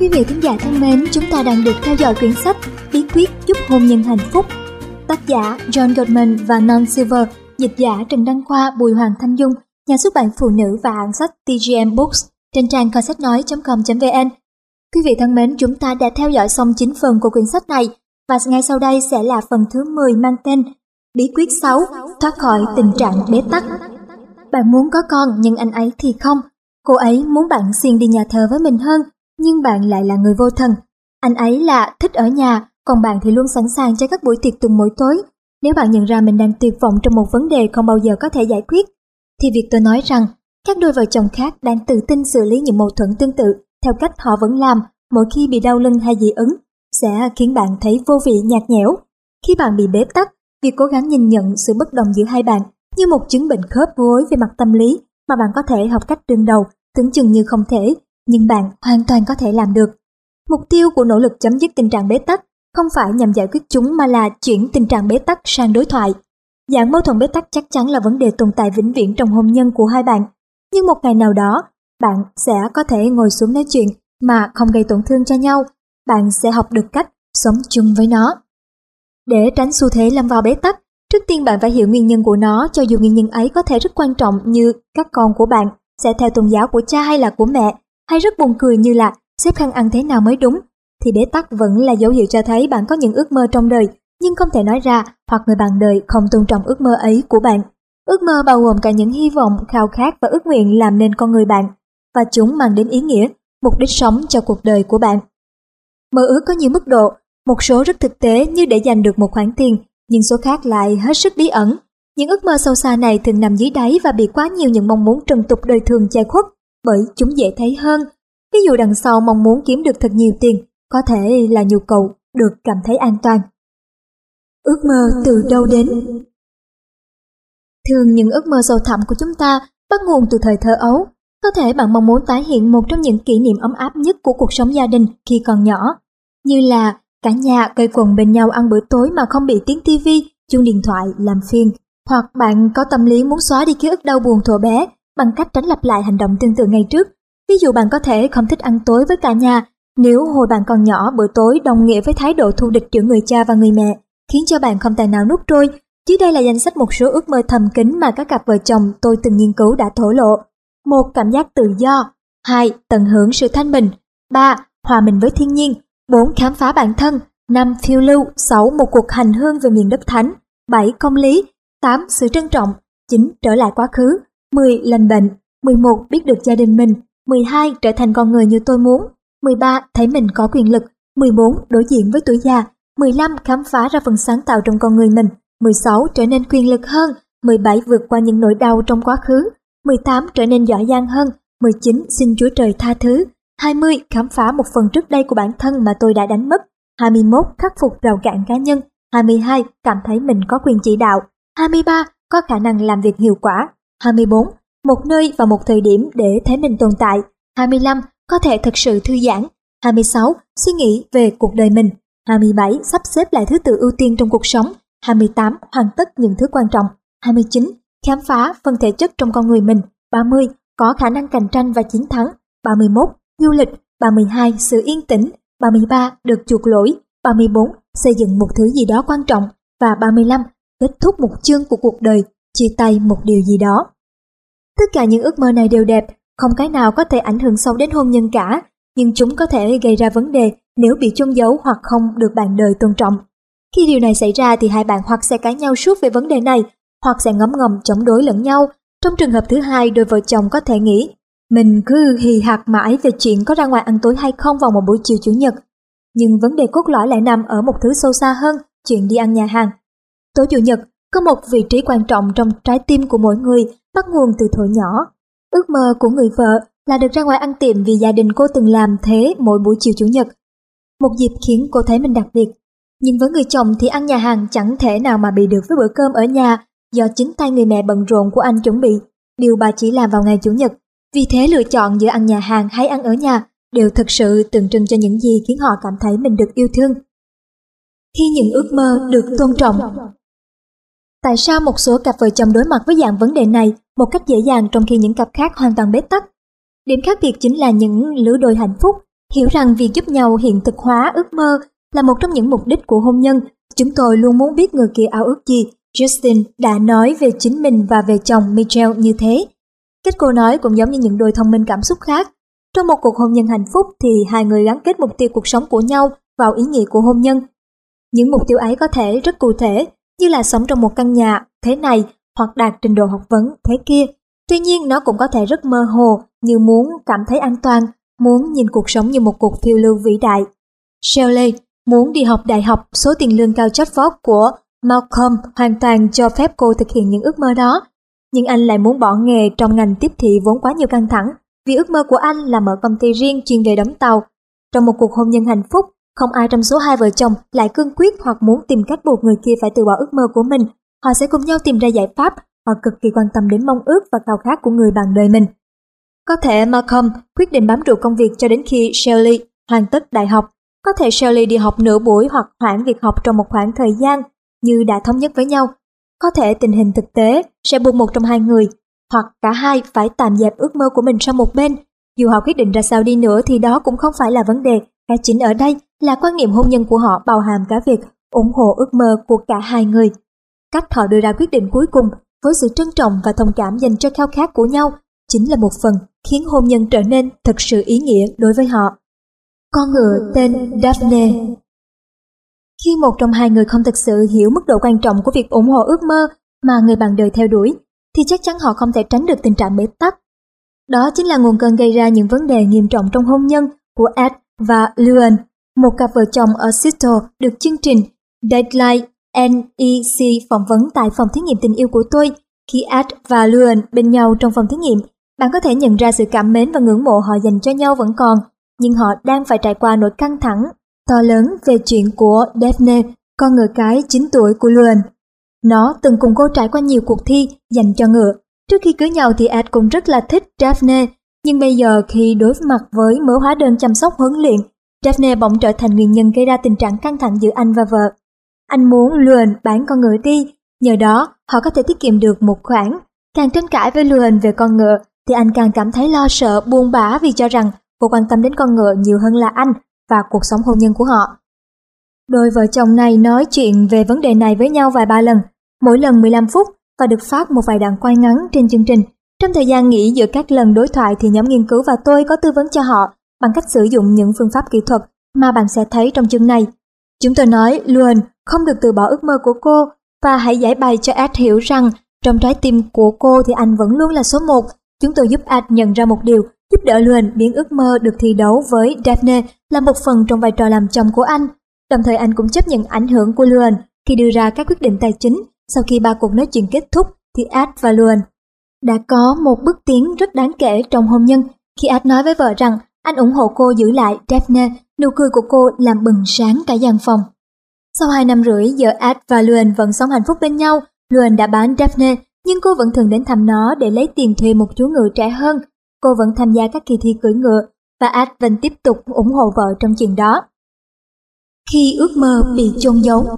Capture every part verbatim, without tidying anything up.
Quý vị thính giả thân mến, chúng ta đang được theo dõi quyển sách Bí quyết giúp hôn nhân hạnh phúc. Tác giả John Gottman và Non Silver, dịch giả Trần Đăng Khoa, Bùi Hoàng Thanh Dung, nhà xuất bản Phụ Nữ và hãng sách tê giê em Books trên trang kho sách nói chấm com chấm vn. Quý vị thân mến, chúng ta đã theo dõi xong chín phần của quyển sách này và ngay sau đây sẽ là phần thứ mười mang tên Bí quyết sáu, thoát khỏi tình trạng bế tắc. Bạn muốn có con nhưng anh ấy thì không. Cô ấy muốn bạn xuyên đi nhà thờ với mình hơn, nhưng bạn lại là người vô thần. Anh ấy là thích ở nhà, còn bạn thì luôn sẵn sàng cho các buổi tiệc tùng mỗi tối. Nếu bạn nhận ra mình đang tuyệt vọng trong một vấn đề không bao giờ có thể giải quyết, thì việc tôi nói rằng các đôi vợ chồng khác đang tự tin xử lý những mâu thuẫn tương tự theo cách họ vẫn làm mỗi khi bị đau lưng hay dị ứng sẽ khiến bạn thấy vô vị nhạt nhẽo. Khi bạn bị bế tắc, việc cố gắng nhìn nhận sự bất đồng giữa hai bạn như một chứng bệnh khớp gối về mặt tâm lý mà bạn có thể học cách đương đầu tưởng chừng như không thể, nhưng bạn hoàn toàn có thể làm được. Mục tiêu của nỗ lực chấm dứt tình trạng bế tắc không phải nhằm giải quyết chúng mà là chuyển tình trạng bế tắc sang đối thoại. Dạng mâu thuẫn bế tắc chắc chắn là vấn đề tồn tại vĩnh viễn trong hôn nhân của hai bạn, nhưng một ngày nào đó bạn sẽ có thể ngồi xuống nói chuyện mà không gây tổn thương cho nhau. Bạn sẽ học được cách sống chung với nó. Để tránh xu thế lâm vào bế tắc, trước tiên bạn phải hiểu nguyên nhân của nó, cho dù nguyên nhân ấy có thể rất quan trọng như các con của bạn sẽ theo tôn giáo của cha hay là của mẹ, hay rất buồn cười như là xếp khăn ăn thế nào mới đúng, thì bế tắc vẫn là dấu hiệu cho thấy bạn có những ước mơ trong đời nhưng không thể nói ra, hoặc người bạn đời không tôn trọng ước mơ ấy của bạn. Ước mơ bao gồm cả những hy vọng, khao khát và ước nguyện làm nên con người bạn, và chúng mang đến ý nghĩa, mục đích sống cho cuộc đời của bạn. Mơ ước có nhiều mức độ, một số rất thực tế như để giành được một khoản tiền, nhưng số khác lại hết sức bí ẩn. Những ước mơ sâu xa này thường nằm dưới đáy và bị quá nhiều những mong muốn trần tục đời thường che khuất, bởi chúng dễ thấy hơn. Ví dụ đằng sau mong muốn kiếm được thật nhiều tiền, có thể là nhu cầu được cảm thấy an toàn. Ước mơ từ đâu đến? Thường những ước mơ sâu thẳm của chúng ta bắt nguồn từ thời thơ ấu. Có thể bạn mong muốn tái hiện một trong những kỷ niệm ấm áp nhất của cuộc sống gia đình khi còn nhỏ, như là cả nhà quây quần bên nhau ăn bữa tối mà không bị tiếng tivi, chuông điện thoại làm phiền. Hoặc bạn có tâm lý muốn xóa đi ký ức đau buồn thuở bé bằng cách tránh lặp lại hành động tương tự ngày trước. Ví dụ bạn có thể không thích ăn tối với cả nhà nếu hồi bạn còn nhỏ bữa tối đồng nghĩa với thái độ thù địch giữa người cha và người mẹ, khiến cho bạn không tài nào nuốt trôi. Dưới đây là danh sách một số ước mơ thầm kín mà các cặp vợ chồng tôi từng nghiên cứu đã thổ lộ. Một, cảm giác tự do. Hai, tận hưởng sự thanh bình. Ba, hòa mình với thiên nhiên. Bốn, khám phá bản thân. Năm, phiêu lưu. Sáu, một cuộc hành hương về miền đất thánh. Bảy, công lý. Tám, sự trân trọng. Chín, trở lại quá khứ. Mười, lành bệnh. Mười một, biết được gia đình mình. Mười hai, trở thành con người như tôi muốn. Mười ba, thấy mình có quyền lực. Mười bốn, đối diện với tuổi già. Mười lăm, khám phá ra phần sáng tạo trong con người mình. Mười sáu, trở nên quyền lực hơn. Mười bảy, vượt qua những nỗi đau trong quá khứ. Mười tám, trở nên giỏi giang hơn. Mười chín, xin Chúa Trời tha thứ. Hai mươi, khám phá một phần trước đây của bản thân mà tôi đã đánh mất. Hai mươi mốt, khắc phục rào cản cá nhân. Hai mươi hai, cảm thấy mình có quyền chỉ đạo. Hai mươi ba, có khả năng làm việc hiệu quả. Hai mươi bốn, một nơi và một thời điểm để thấy mình tồn tại. Hai mươi lăm, có thể thực sự thư giãn. Hai mươi sáu, suy nghĩ về cuộc đời mình. Hai mươi bảy, sắp xếp lại thứ tự ưu tiên trong cuộc sống. Hai mươi tám, hoàn tất những thứ quan trọng. Hai mươi chín, khám phá phần thể chất trong con người mình. Ba mươi, có khả năng cạnh tranh và chiến thắng. Ba mươi mốt, du lịch. Ba mươi hai, sự yên tĩnh. Ba mươi ba, được chuộc lỗi. Ba mươi bốn, xây dựng một thứ gì đó quan trọng. Và ba mươi lăm, kết thúc một chương của cuộc đời, chia tay một điều gì đó. Tất cả những ước mơ này đều đẹp, không cái nào có thể ảnh hưởng sâu đến hôn nhân cả, nhưng chúng có thể gây ra vấn đề nếu bị chôn giấu hoặc không được bạn đời tôn trọng. Khi điều này xảy ra thì hai bạn hoặc sẽ cãi nhau suốt về vấn đề này, hoặc sẽ ngấm ngầm chống đối lẫn nhau. Trong trường hợp thứ hai, đôi vợ chồng có thể nghĩ, mình cứ hì hạt mãi về chuyện có ra ngoài ăn tối hay không vào một buổi chiều chủ nhật. Nhưng vấn đề cốt lõi lại nằm ở một thứ sâu xa hơn, chuyện đi ăn nhà hàng. Tối chủ nhật có một vị trí quan trọng trong trái tim của mỗi người, bắt nguồn từ thuở nhỏ. Ước mơ của người vợ là được ra ngoài ăn tiệm vì gia đình cô từng làm thế mỗi buổi chiều chủ nhật. Một dịp khiến cô thấy mình đặc biệt. Nhưng với người chồng thì ăn nhà hàng chẳng thể nào mà bị được với bữa cơm ở nhà do chính tay người mẹ bận rộn của anh chuẩn bị, điều bà chỉ làm vào ngày chủ nhật. Vì thế lựa chọn giữa ăn nhà hàng hay ăn ở nhà đều thực sự tượng trưng cho những gì khiến họ cảm thấy mình được yêu thương. Khi những ước mơ được tôn trọng. Tại sao một số cặp vợ chồng đối mặt với dạng vấn đề này một cách dễ dàng trong khi những cặp khác hoàn toàn bế tắc? Điểm khác biệt chính là những lứa đôi hạnh phúc Hiểu rằng việc giúp nhau hiện thực hóa ước mơ là một trong những mục đích của hôn nhân. Chúng tôi luôn muốn biết người kia ao ước gì. Justin đã nói về chính mình và về chồng Michelle như thế. Cách cô nói cũng giống như những đôi thông minh cảm xúc khác. Trong một cuộc hôn nhân hạnh phúc thì hai người gắn kết mục tiêu cuộc sống của nhau vào ý nghĩa của hôn nhân. Những mục tiêu ấy có thể rất cụ thể, như là sống trong một căn nhà thế này hoặc đạt trình độ học vấn thế kia. Tuy nhiên nó cũng có thể rất mơ hồ, như muốn cảm thấy an toàn, muốn nhìn cuộc sống như một cuộc phiêu lưu vĩ đại. Shelley muốn đi học đại học, số tiền lương cao chót vót của Malcolm hoàn toàn cho phép cô thực hiện những ước mơ đó. Nhưng anh lại muốn bỏ nghề trong ngành tiếp thị vốn quá nhiều căng thẳng, vì ước mơ của anh là mở công ty riêng chuyên về đóng tàu. Trong một cuộc hôn nhân hạnh phúc, không ai trong số hai vợ chồng lại cương quyết hoặc muốn tìm cách buộc người kia phải từ bỏ ước mơ của mình. Họ sẽ cùng nhau tìm ra giải pháp. Họ cực kỳ quan tâm đến mong ước và khao khát của người bạn đời mình. Có thể Malcolm quyết định bám trụ công việc cho đến khi Shelley hoàn tất đại học. Có thể Shelley đi học nửa buổi hoặc hoãn việc học trong một khoảng thời gian như đã thống nhất với nhau. Có thể tình hình thực tế sẽ buộc một trong hai người hoặc cả hai phải tạm dẹp ước mơ của mình sang một bên. Dù họ quyết định ra sao đi nữa thì đó cũng không phải là vấn đề. Cái chính ở đây là quan niệm hôn nhân của họ bao hàm cả việc ủng hộ ước mơ của cả hai người. Cách họ đưa ra quyết định cuối cùng với sự trân trọng và thông cảm dành cho khao khát của nhau chính là một phần khiến hôn nhân trở nên thực sự ý nghĩa đối với họ. Con ngựa tên Daphne. Khi một trong hai người không thực sự hiểu mức độ quan trọng của việc ủng hộ ước mơ mà người bạn đời theo đuổi, thì chắc chắn họ không thể tránh được tình trạng bế tắc. Đó chính là nguồn cơn gây ra những vấn đề nghiêm trọng trong hôn nhân của Ed và Luan, một cặp vợ chồng ở Seattle được chương trình Dateline en e xê phỏng vấn tại phòng thí nghiệm tình yêu của tôi. Khi Ed và Luan bên nhau trong phòng thí nghiệm, bạn có thể nhận ra sự cảm mến và ngưỡng mộ họ dành cho nhau vẫn còn, nhưng họ đang phải trải qua nỗi căng thẳng to lớn về chuyện của Daphne, con ngựa cái chín tuổi của Luan. Nó từng cùng cô trải qua nhiều cuộc thi dành cho ngựa. Trước khi cưới nhau thì Ed cũng rất là thích Daphne, nhưng bây giờ khi đối mặt với mớ hóa đơn chăm sóc huấn luyện, Daphne bỗng trở thành nguyên nhân gây ra tình trạng căng thẳng giữa anh và vợ. Anh muốn Luan bán con ngựa đi, nhờ đó họ có thể tiết kiệm được một khoản. Càng tranh cãi với Luan về con ngựa thì anh càng cảm thấy lo sợ, buồn bã vì cho rằng cô quan tâm đến con ngựa nhiều hơn là anh và cuộc sống hôn nhân của họ. Đôi vợ chồng này nói chuyện về vấn đề này với nhau vài ba lần, mỗi lần mười lăm phút và được phát một vài đoạn quay ngắn trên chương trình. Trong thời gian nghỉ giữa các lần đối thoại thì nhóm nghiên cứu và tôi có tư vấn cho họ bằng cách sử dụng những phương pháp kỹ thuật mà bạn sẽ thấy trong chương này. Chúng tôi nói Luan không được từ bỏ ước mơ của cô và hãy giải bày cho Ed hiểu rằng trong trái tim của cô thì anh vẫn luôn là số một. Chúng tôi giúp Ed nhận ra một điều, giúp đỡ Luan biến ước mơ được thi đấu với Daphne là một phần trong vai trò làm chồng của anh. Đồng thời anh cũng chấp nhận ảnh hưởng của Luan khi đưa ra các quyết định tài chính. Sau khi ba cuộc nói chuyện kết thúc thì Ed và Luan đã có một bước tiến rất đáng kể trong hôn nhân. Khi Ed nói với vợ rằng anh ủng hộ cô giữ lại Daphne, nụ cười của cô làm bừng sáng cả gian phòng. Sau hai năm rưỡi, giờ Ed và Luan vẫn sống hạnh phúc bên nhau. Luan đã bán Daphne, nhưng cô vẫn thường đến thăm nó để lấy tiền thuê một chú ngựa trẻ hơn. Cô vẫn tham gia các kỳ thi cưỡi ngựa và Ed vẫn tiếp tục ủng hộ vợ trong chuyện đó. Khi ước mơ bị chôn giấu.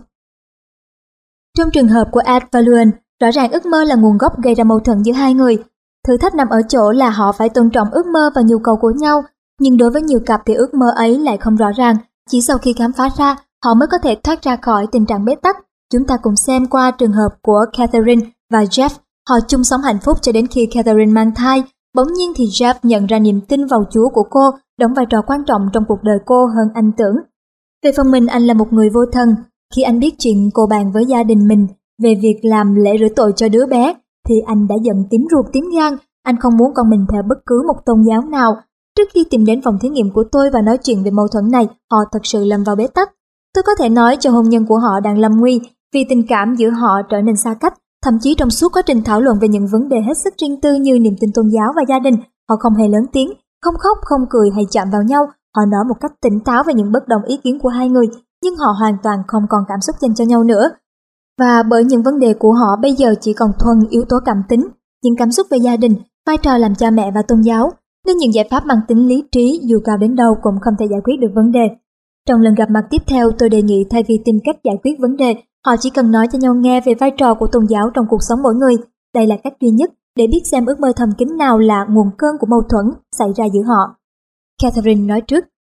Trong trường hợp của Ed và Luan, rõ ràng ước mơ là nguồn gốc gây ra mâu thuẫn giữa hai người. Thử thách nằm ở chỗ là họ phải tôn trọng ước mơ và nhu cầu của nhau, nhưng đối với nhiều cặp thì ước mơ ấy lại không rõ ràng. Chỉ sau khi khám phá ra, họ mới có thể thoát ra khỏi tình trạng bế tắc. Chúng ta cùng xem qua trường hợp của Catherine và Jeff. Họ chung sống hạnh phúc cho đến khi Catherine mang thai. Bỗng nhiên thì Jeff nhận ra niềm tin vào Chúa của cô đóng vai trò quan trọng trong cuộc đời cô hơn anh tưởng. Về phần mình, anh là một người vô thần. Khi anh biết chuyện cô bàn với gia đình mình về việc làm lễ rửa tội cho đứa bé, thì anh đã giận tím ruột tím gan. Anh không muốn con mình theo bất cứ một tôn giáo nào. Trước khi tìm đến phòng thí nghiệm của tôi và nói chuyện về mâu thuẫn này, họ thật sự lâm vào bế tắc. Tôi có thể nói cho hôn nhân của họ đang lâm nguy vì tình cảm giữa họ trở nên xa cách. Thậm chí trong suốt quá trình thảo luận về những vấn đề hết sức riêng tư như niềm tin tôn giáo và gia đình, họ không hề lớn tiếng, không khóc, không cười hay chạm vào nhau. Họ nói một cách tỉnh táo về những bất đồng ý kiến của hai người, nhưng họ hoàn toàn không còn cảm xúc dành cho nhau nữa. Và bởi những vấn đề của họ bây giờ chỉ còn thuần yếu tố cảm tính, những cảm xúc về gia đình, vai trò làm cha mẹ và tôn giáo, nên những giải pháp mang tính lý trí dù cao đến đâu cũng không thể giải quyết được vấn đề. Trong lần gặp mặt tiếp theo, tôi đề nghị thay vì tìm cách giải quyết vấn đề, họ chỉ cần nói cho nhau nghe về vai trò của tôn giáo trong cuộc sống mỗi người. Đây là cách duy nhất để biết xem ước mơ thầm kín nào là nguồn cơn của mâu thuẫn xảy ra giữa họ. Catherine nói trước,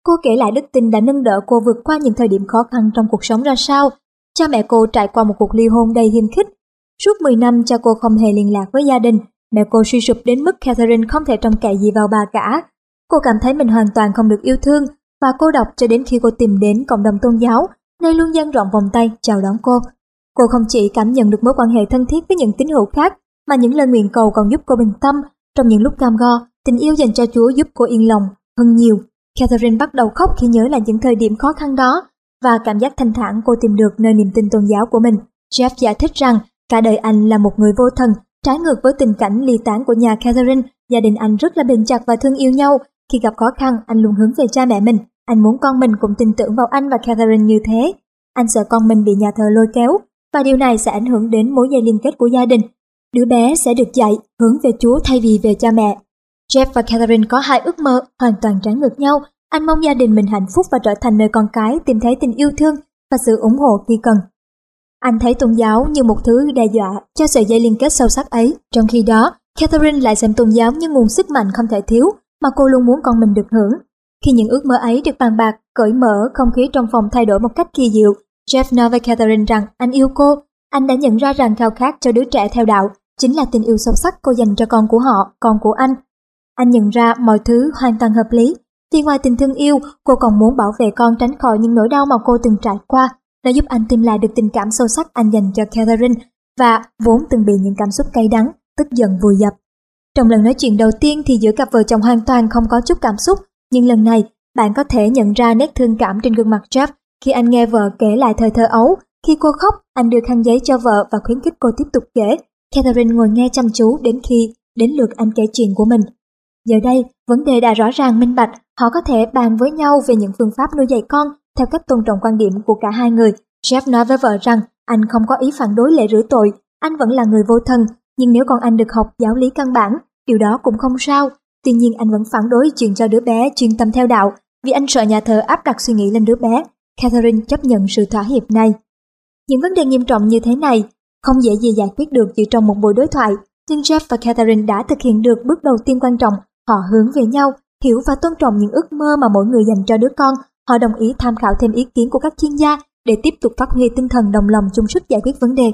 Cô kể lại đức tin đã nâng đỡ cô vượt qua những thời điểm khó khăn trong cuộc sống ra sao. Cha mẹ cô trải qua một cuộc ly hôn đầy hiềm khích. Suốt mười năm cha cô không hề liên lạc với gia đình. Mẹ cô suy sụp đến mức Catherine không thể trông cậy gì vào bà cả. Cô cảm thấy mình hoàn toàn không được yêu thương và cô độc cho đến khi cô tìm đến cộng đồng tôn giáo, nơi luôn dang rộng vòng tay chào đón cô. Cô không chỉ cảm nhận được mối quan hệ thân thiết với những tín hữu khác, mà những lời nguyện cầu còn giúp cô bình tâm. Trong những lúc cam go, tình yêu dành cho Chúa giúp cô yên lòng hơn nhiều. Catherine bắt đầu khóc khi nhớ lại những thời điểm khó khăn đó và cảm giác thanh thản cô tìm được nơi niềm tin tôn giáo của mình. Jeff giải thích rằng cả đời anh là một người vô thần, trái ngược với tình cảnh ly tán của nhà Catherine. Gia đình anh rất là bền chặt và thương yêu nhau. Khi gặp khó khăn, anh luôn hướng về cha mẹ mình. Anh muốn con mình cũng tin tưởng vào anh và Catherine như thế. Anh sợ con mình bị nhà thờ lôi kéo, và điều này sẽ ảnh hưởng đến mối dây liên kết của gia đình. Đứa bé sẽ được dạy hướng về Chúa thay vì về cha mẹ. Jeff và Catherine có hai ước mơ hoàn toàn trái ngược nhau. Anh mong gia đình mình hạnh phúc và trở thành nơi con cái tìm thấy tình yêu thương và sự ủng hộ khi cần. Anh thấy tôn giáo như một thứ đe dọa cho sợi dây liên kết sâu sắc ấy. Trong khi đó, Catherine lại xem tôn giáo như nguồn sức mạnh không thể thiếu mà cô luôn muốn con mình được hưởng. Khi những ước mơ ấy được bàn bạc, cởi mở, không khí trong phòng thay đổi một cách kỳ diệu. Jeff nói với Catherine rằng anh yêu cô. Anh đã nhận ra rằng khao khát cho đứa trẻ theo đạo chính là tình yêu sâu sắc cô dành cho con của họ, con của anh. Anh nhận ra mọi thứ hoàn toàn hợp lý. Vì ngoài tình thương yêu, cô còn muốn bảo vệ con tránh khỏi những nỗi đau mà cô từng trải qua. Nó giúp anh tìm lại được tình cảm sâu sắc anh dành cho Catherine và vốn từng bị những cảm xúc cay đắng, tức giận vùi dập. Trong lần nói chuyện đầu tiên thì giữa cặp vợ chồng hoàn toàn không có chút cảm xúc, nhưng lần này bạn có thể nhận ra nét thương cảm trên gương mặt Jeff khi anh nghe vợ kể lại thời thơ ấu. Khi cô khóc, anh đưa khăn giấy cho vợ và khuyến khích cô tiếp tục kể. Catherine ngồi nghe chăm chú đến khi đến lượt anh kể chuyện của mình. Giờ đây, vấn đề đã rõ ràng minh bạch, họ có thể bàn với nhau về những phương pháp nuôi dạy con theo cách tôn trọng quan điểm của cả hai người. Jeff nói với vợ rằng anh không có ý phản đối lễ rửa tội, anh vẫn là người vô thần, nhưng nếu con anh được học giáo lý căn bản, điều đó cũng không sao. Tuy nhiên anh vẫn phản đối chuyện cho đứa bé chuyên tâm theo đạo, vì anh sợ nhà thờ áp đặt suy nghĩ lên đứa bé. Catherine chấp nhận sự thỏa hiệp này. Những vấn đề nghiêm trọng như thế này không dễ gì giải quyết được chỉ trong một buổi đối thoại, nhưng Jeff và Catherine đã thực hiện được bước đầu tiên quan trọng. Họ hướng về nhau, hiểu và tôn trọng những ước mơ mà mỗi người dành cho đứa con. Họ đồng ý tham khảo thêm ý kiến của các chuyên gia để tiếp tục phát huy tinh thần đồng lòng chung sức giải quyết vấn đề.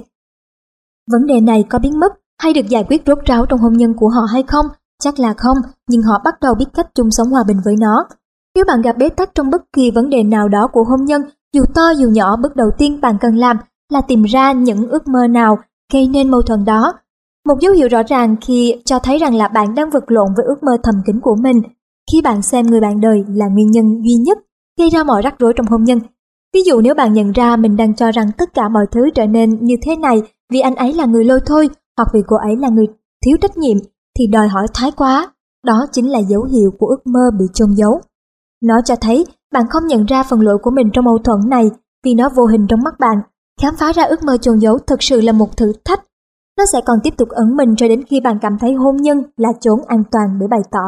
Vấn đề này có biến mất hay được giải quyết rốt ráo trong hôn nhân của họ hay không? Chắc là không, nhưng họ bắt đầu biết cách chung sống hòa bình với nó. Nếu bạn gặp bế tắc trong bất kỳ vấn đề nào đó của hôn nhân, dù to dù nhỏ, bước đầu tiên bạn cần làm là tìm ra những ước mơ nào gây nên mâu thuẫn đó. Một dấu hiệu rõ ràng khi cho thấy rằng là bạn đang vật lộn với ước mơ thầm kín của mình, khi bạn xem người bạn đời là nguyên nhân duy nhất gây ra mọi rắc rối trong hôn nhân. Ví dụ nếu bạn nhận ra mình đang cho rằng tất cả mọi thứ trở nên như thế này vì anh ấy là người lôi thôi, hoặc vì cô ấy là người thiếu trách nhiệm, thì đòi hỏi thái quá. Đó chính là dấu hiệu của ước mơ bị chôn giấu. Nó cho thấy bạn không nhận ra phần lỗi của mình trong mâu thuẫn này vì nó vô hình trong mắt bạn. Khám phá ra ước mơ chôn giấu thực sự là một thử thách. Nó sẽ còn tiếp tục ẩn mình cho đến khi bạn cảm thấy hôn nhân là chốn an toàn để bày tỏ.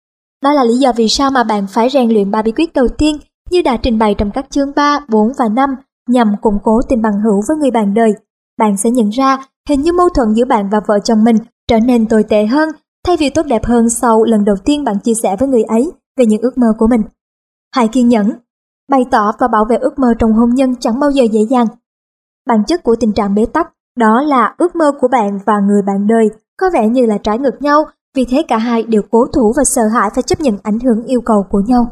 Đó là lý do vì sao mà bạn phải rèn luyện ba bí quyết đầu tiên như đã trình bày trong các chương ba, bốn và năm nhằm củng cố tình bằng hữu với người bạn đời. Bạn sẽ nhận ra hình như mâu thuẫn giữa bạn và vợ chồng mình trở nên tồi tệ hơn thay vì tốt đẹp hơn sau lần đầu tiên bạn chia sẻ với người ấy về những ước mơ của mình. Hãy kiên nhẫn. Bày tỏ và bảo vệ ước mơ trong hôn nhân chẳng bao giờ dễ dàng. Bản chất của tình trạng bế tắc đó là ước mơ của bạn và người bạn đời có vẻ như là trái ngược nhau, vì thế cả hai đều cố thủ và sợ hãi phải chấp nhận ảnh hưởng yêu cầu của nhau.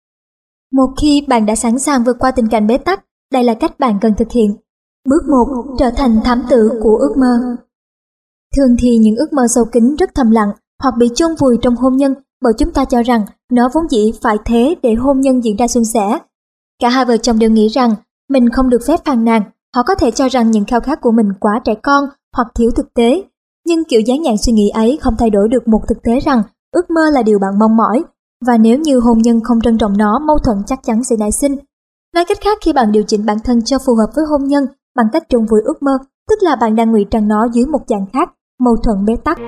Một khi bạn đã sẵn sàng vượt qua tình cảnh bế tắc, đây là cách bạn cần thực hiện. Bước một. Trở thành thám tử của ước mơ. Thường thì những ước mơ sâu kín rất thầm lặng hoặc bị chôn vùi trong hôn nhân bởi chúng ta cho rằng nó vốn dĩ phải thế để hôn nhân diễn ra suôn sẻ. Cả hai vợ chồng đều nghĩ rằng mình không được phép phàn nàn. Họ có thể cho rằng những khao khát của mình quá trẻ con hoặc thiếu thực tế, nhưng kiểu dán nhãn suy nghĩ ấy không thay đổi được một thực tế rằng ước mơ là điều bạn mong mỏi, và nếu như hôn nhân không trân trọng nó, mâu thuẫn chắc chắn sẽ nảy sinh. Nói cách khác, khi bạn điều chỉnh bản thân cho phù hợp với hôn nhân bằng cách chôn vùi ước mơ, tức là bạn đang ngụy trang nó dưới một dạng khác, mâu thuẫn bế tắc.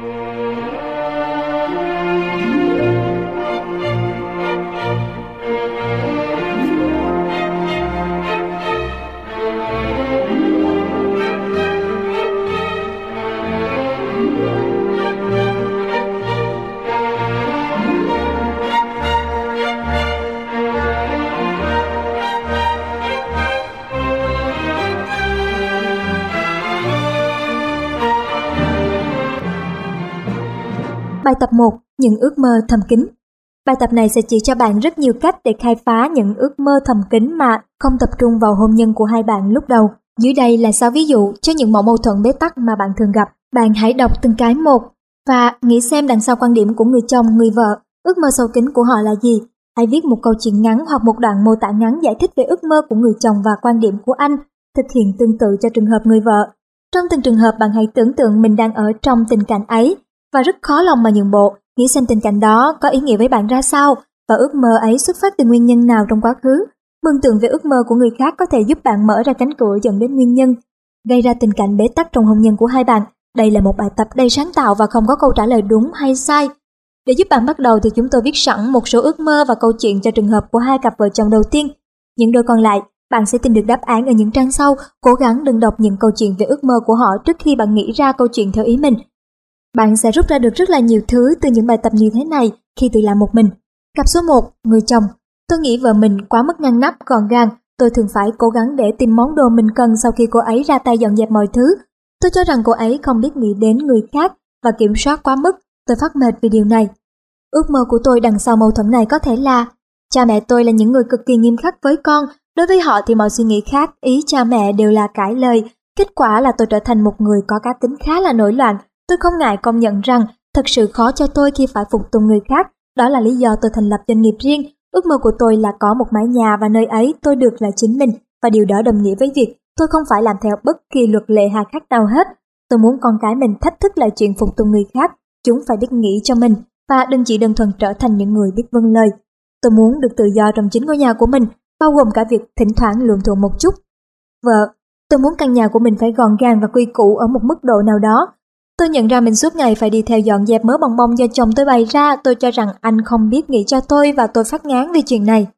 Bài tập một. Những ước mơ thầm kín. Bài tập này sẽ chỉ cho bạn rất nhiều cách để khai phá những ước mơ thầm kín mà không tập trung vào hôn nhân của hai bạn lúc đầu. Dưới đây là sáu ví dụ cho những mẫu mâu thuẫn bế tắc mà bạn thường gặp. Bạn hãy đọc từng cái một và nghĩ xem đằng sau quan điểm của người chồng, người vợ, ước mơ sâu kín của họ là gì. Hãy viết một câu chuyện ngắn hoặc một đoạn mô tả ngắn giải thích về ước mơ của người chồng và quan điểm của anh. Thực hiện tương tự cho trường hợp người vợ. Trong từng trường hợp, bạn hãy tưởng tượng mình đang ở trong tình cảnh ấy và rất khó lòng mà nhượng bộ. Nghĩ xem tình cảnh đó có ý nghĩa với bạn ra sao và ước mơ ấy xuất phát từ nguyên nhân nào trong quá khứ. Mường tượng về ước mơ của người khác có thể giúp bạn mở ra cánh cửa dẫn đến nguyên nhân gây ra tình cảnh bế tắc trong hôn nhân của hai bạn. Đây là một bài tập đầy sáng tạo và không có câu trả lời đúng hay sai. Để giúp bạn bắt đầu thì chúng tôi viết sẵn một số ước mơ và câu chuyện cho trường hợp của hai cặp vợ chồng đầu tiên. Những đôi còn lại, bạn sẽ tìm được đáp án ở những trang sau. Cố gắng đừng đọc những câu chuyện về ước mơ của họ trước khi bạn nghĩ ra câu chuyện theo ý mình. Bạn sẽ rút ra được rất là nhiều thứ từ những bài tập như thế này khi tự làm một mình. Cặp số một, người chồng. Tôi nghĩ vợ mình quá mức ngăn nắp, gọn gàng. Tôi thường phải cố gắng để tìm món đồ mình cần sau khi cô ấy ra tay dọn dẹp mọi thứ. Tôi cho rằng cô ấy không biết nghĩ đến người khác và kiểm soát quá mức. Tôi phát mệt vì điều này. Ước mơ của tôi đằng sau mâu thuẫn này có thể là cha mẹ tôi là những người cực kỳ nghiêm khắc với con. Đối với họ thì mọi suy nghĩ khác ý cha mẹ đều là cãi lời. Kết quả là tôi trở thành một người có cá tính khá là nổi loạn. Tôi không ngại công nhận rằng thật sự khó cho tôi khi phải phục tùng người khác. Đó là lý do tôi thành lập doanh nghiệp riêng. Ước mơ của tôi là có một mái nhà và nơi ấy tôi được là chính mình. Và điều đó đồng nghĩa với việc tôi không phải làm theo bất kỳ luật lệ hà khắc nào hết. Tôi muốn con cái mình thách thức lại chuyện phục tùng người khác. Chúng phải biết nghĩ cho mình và đừng chỉ đơn thuần trở thành những người biết vâng lời. Tôi muốn được tự do trong chính ngôi nhà của mình, bao gồm cả việc thỉnh thoảng luộm thuộm một chút. Vợ, tôi muốn căn nhà của mình phải gọn gàng và quy củ ở một mức độ nào đó. Tôi nhận ra mình suốt ngày phải đi theo dọn dẹp mớ bong bong do chồng tôi bày ra. Tôi cho rằng anh không biết nghĩ cho tôi và tôi phát ngán về chuyện này.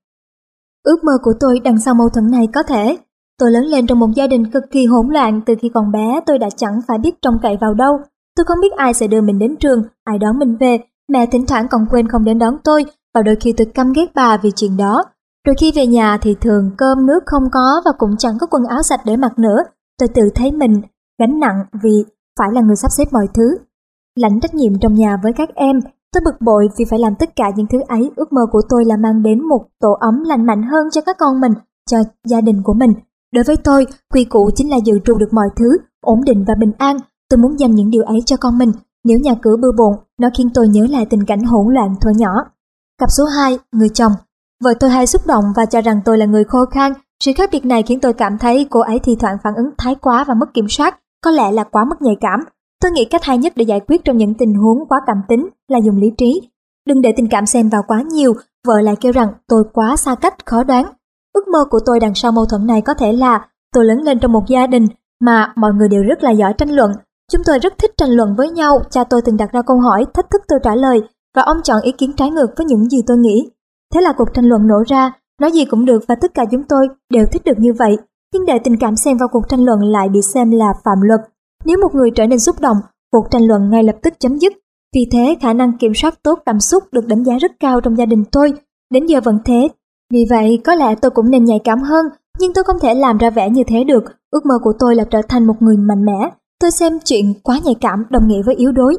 Ước mơ của tôi đằng sau mâu thuẫn này có thể tôi lớn lên trong một gia đình cực kỳ hỗn loạn. Từ khi còn bé tôi đã chẳng phải biết trông cậy vào đâu. Tôi không biết ai sẽ đưa mình đến trường, ai đón mình về. Mẹ thỉnh thoảng còn quên không đến đón tôi và đôi khi tôi căm ghét bà vì chuyện đó. Rồi khi về nhà thì thường cơm nước không có và cũng chẳng có quần áo sạch để mặc nữa. Tôi tự thấy mình gánh nặng vì phải là người sắp xếp mọi thứ, lãnh trách nhiệm trong nhà với các em. Tôi bực bội vì phải làm tất cả những thứ ấy. Ước mơ của tôi là mang đến một tổ ấm lành mạnh hơn cho các con mình, cho gia đình của mình. Đối với tôi, quy củ chính là dự trù được mọi thứ, ổn định và bình an. Tôi muốn dành những điều ấy cho con mình. Nếu nhà cửa bừa bộn, nó khiến tôi nhớ lại tình cảnh hỗn loạn thuở nhỏ. Cặp số hai, người chồng. Vợ tôi hay xúc động và cho rằng tôi là người khô khan. Sự khác biệt này khiến tôi cảm thấy cô ấy thi thoảng phản ứng thái quá và mất kiểm soát, có lẽ là quá mức nhạy cảm. Tôi nghĩ cách hay nhất để giải quyết trong những tình huống quá cảm tính là dùng lý trí. Đừng để tình cảm xen vào quá nhiều. Vợ lại kêu rằng tôi quá xa cách, khó đoán. Ước mơ của tôi đằng sau mâu thuẫn này có thể là tôi lớn lên trong một gia đình mà mọi người đều rất là giỏi tranh luận. Chúng tôi rất thích tranh luận với nhau. Cha tôi từng đặt ra câu hỏi, thách thức tôi trả lời và ông chọn ý kiến trái ngược với những gì tôi nghĩ. Thế là cuộc tranh luận nổ ra, nói gì cũng được và tất cả chúng tôi đều thích được như vậy. Nhưng để tình cảm xen vào cuộc tranh luận lại bị xem là phạm luật. Nếu một người trở nên xúc động, cuộc tranh luận ngay lập tức chấm dứt. Vì thế khả năng kiểm soát tốt cảm xúc được đánh giá rất cao trong gia đình tôi, đến giờ vẫn thế. Vì vậy có lẽ tôi cũng nên nhạy cảm hơn, nhưng tôi không thể làm ra vẻ như thế được. Ước mơ của tôi là trở thành một người mạnh mẽ. Tôi xem chuyện quá nhạy cảm đồng nghĩa với yếu đuối.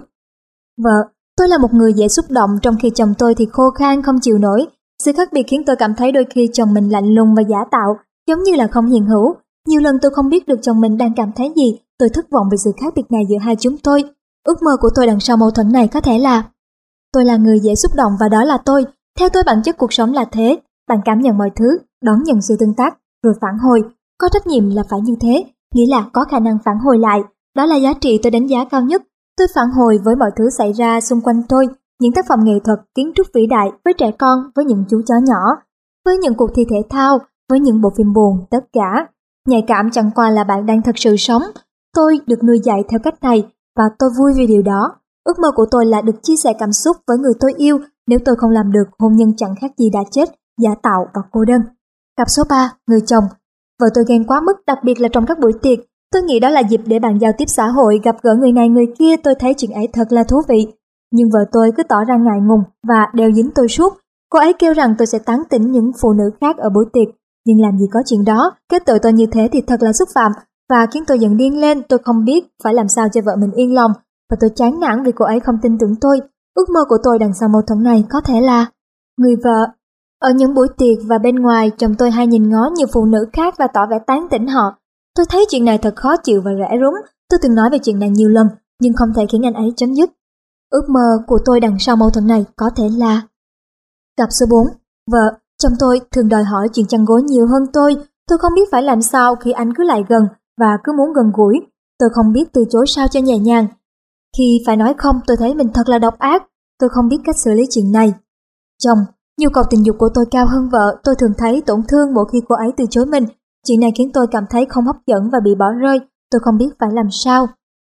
Vợ, tôi là một người dễ xúc động trong khi chồng tôi thì khô khan không chịu nổi. Sự khác biệt khiến tôi cảm thấy đôi khi chồng mình lạnh lùng và giả tạo, giống như là không hiện hữu. Nhiều lần tôi không biết được chồng mình đang cảm thấy gì. Tôi thất vọng về sự khác biệt này giữa hai chúng tôi. Ước mơ của tôi đằng sau mâu thuẫn này có thể là tôi là người dễ xúc động và đó là tôi. Theo tôi bản chất cuộc sống là thế. Bạn cảm nhận mọi thứ, đón nhận sự tương tác, rồi phản hồi. Có trách nhiệm là phải như thế, nghĩa là có khả năng phản hồi lại. Đó là giá trị tôi đánh giá cao nhất. Tôi phản hồi với mọi thứ xảy ra xung quanh tôi. Những tác phẩm nghệ thuật, kiến trúc vĩ đại, với trẻ con, với những chú chó nhỏ, với những cuộc thi thể thao, với những bộ phim buồn, tất cả. Nhạy cảm chẳng qua là bạn đang thật sự sống. Tôi được nuôi dạy theo cách này và tôi vui vì điều đó. Ước mơ của tôi là được chia sẻ cảm xúc với người tôi yêu. Nếu tôi không làm được, hôn nhân chẳng khác gì đã chết, giả tạo và cô đơn. Cặp số ba, người chồng. Vợ tôi ghen quá mức, đặc biệt là trong các buổi tiệc. Tôi nghĩ đó là dịp để bạn giao tiếp xã hội, gặp gỡ người này người kia. Tôi thấy chuyện ấy thật là thú vị. Nhưng vợ tôi cứ tỏ ra ngại ngùng và đeo dính tôi suốt. Cô ấy kêu rằng tôi sẽ tán tỉnh những phụ nữ khác ở buổi tiệc. Nhưng làm gì có chuyện đó, kết tội tôi như thế thì thật là xúc phạm và khiến tôi giận điên lên. Tôi không biết phải làm sao cho vợ mình yên lòng và tôi chán nản vì cô ấy không tin tưởng tôi. Ước mơ của tôi đằng sau mâu thuẫn này có thể là người vợ. Ở những buổi tiệc và bên ngoài, chồng tôi hay nhìn ngó nhiều phụ nữ khác và tỏ vẻ tán tỉnh họ. Tôi thấy chuyện này thật khó chịu và rẻ rúng. Tôi từng nói về chuyện này nhiều lần, nhưng không thể khiến anh ấy chấm dứt. Ước mơ của tôi đằng sau mâu thuẫn này có thể là cặp số bốn. Vợ. Chồng tôi thường đòi hỏi chuyện chăn gối nhiều hơn tôi. Tôi không biết phải làm sao khi anh cứ lại gần và cứ muốn gần gũi. Tôi không biết từ chối sao cho nhẹ nhàng. Khi phải nói không, tôi thấy mình thật là độc ác. Tôi không biết cách xử lý chuyện này. Chồng. Nhu cầu tình dục của tôi cao hơn vợ. Tôi thường thấy tổn thương mỗi khi cô ấy từ chối mình. Chuyện này khiến tôi cảm thấy không hấp dẫn và bị bỏ rơi. Tôi không biết phải làm sao.